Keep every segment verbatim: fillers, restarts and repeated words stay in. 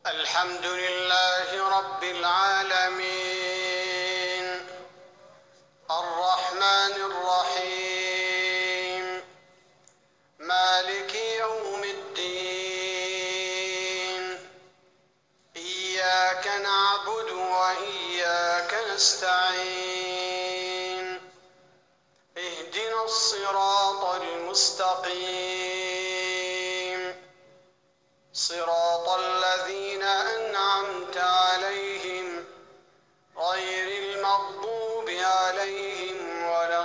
الحمد لله رب العالمين الرحمن الرحيم مالك يوم الدين إياك نعبد وإياك نستعين اهدنا الصراط المستقيم صراط الذين أنعمت عليهم غير المغضوب عليهم ولا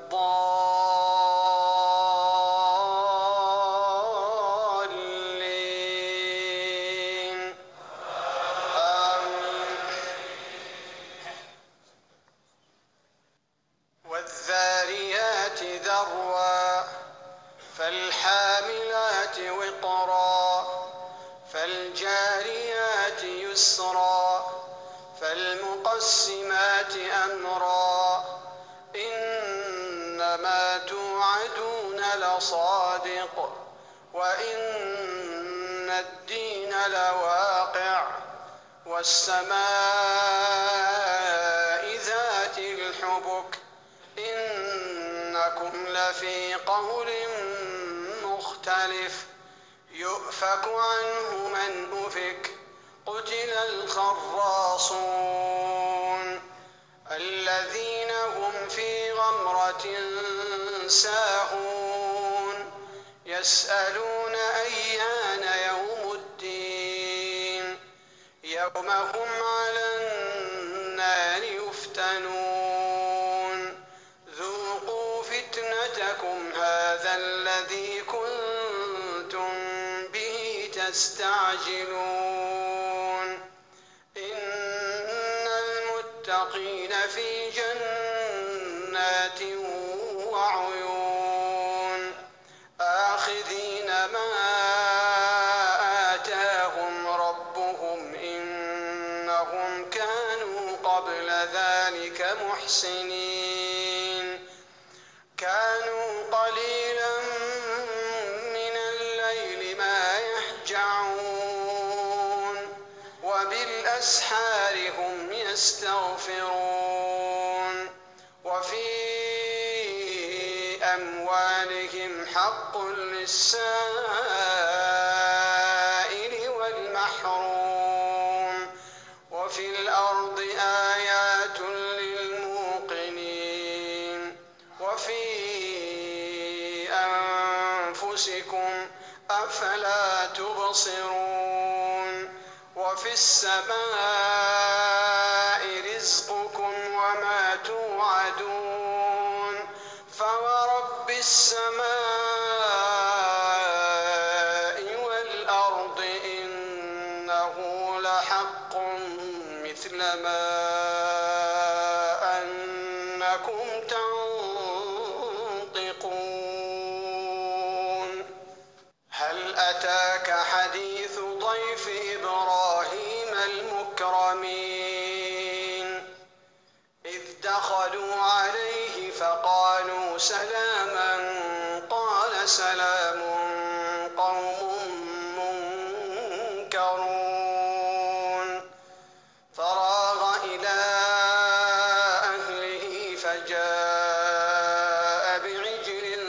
الضالين آمين. والذاريات ذروا فالحاملات وقرا فالجاريات يسرا فالمقسمات أمرا إنما توعدون لصادق وإن الدين لواقع والسماء ذات الحبك إنكم لفي قول مختلف يؤفك عنه من أفك قتل الخراصون الذين هم في غمرة ساهون يسألون أيان يوم الدين يوم هم على النار يفتنون ذوقوا فتنتكم هذا الذي كنتم به تستعجلون إن المتقين في جنات وعيون آخذين ما آتاهم ربهم إنهم كانوا قبل ذلك محسنين كانوا قليلا من الليل ما يهجعون وبالأسحار هم يستغفرون وفي أموالهم حق للسائل والمحروم وفي الأرض آيات للموقنين وفي أنفسكم أفلا تبصرون وفي السماء رزقكم وما توعدون فورب السماء والأرض إنه لحق مثل ما أنكم تنطقون هل أتاك حديث ضيف إبراهيم المكرمين إذ دخلوا عليه فقالوا سلاما قال سلام قوم منكرون فراغ إلى أهله فجاء بعجل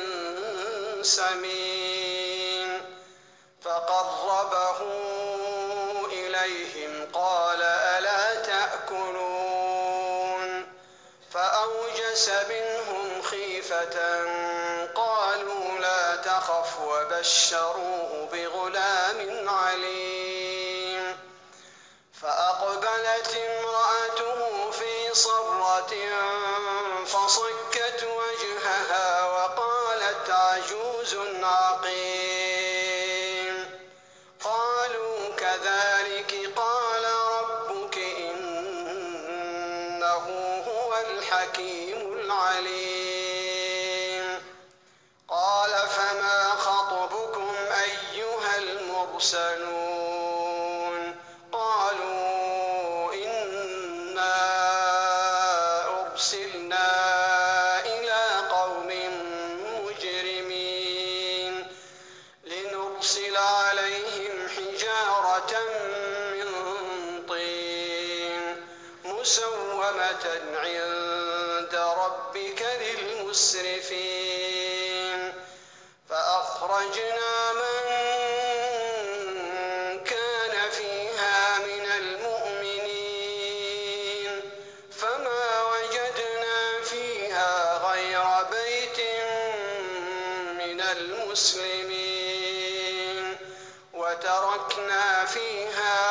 سمين فقربه إليهم قال ألا تأكلون فأوجس منهم خيفة قالوا لا تخف وبشروه بغلام عليم فأقبلت امرأته في صرة فصكت وجهها وقالت عجوز عقيم قالوا كذلك قال ربك إنه هو الحكيم العليم قال فما خطبكم أيها المرسلون قالوا إنا أرسلنا إلى قوم مجرمين لنرسل عليهم حجارة من مسومة عند ربك للمسرفين فأخرجنا من كان فيها من المؤمنين فما وجدنا فيها غير بيت من المسلمين وتركنا فيها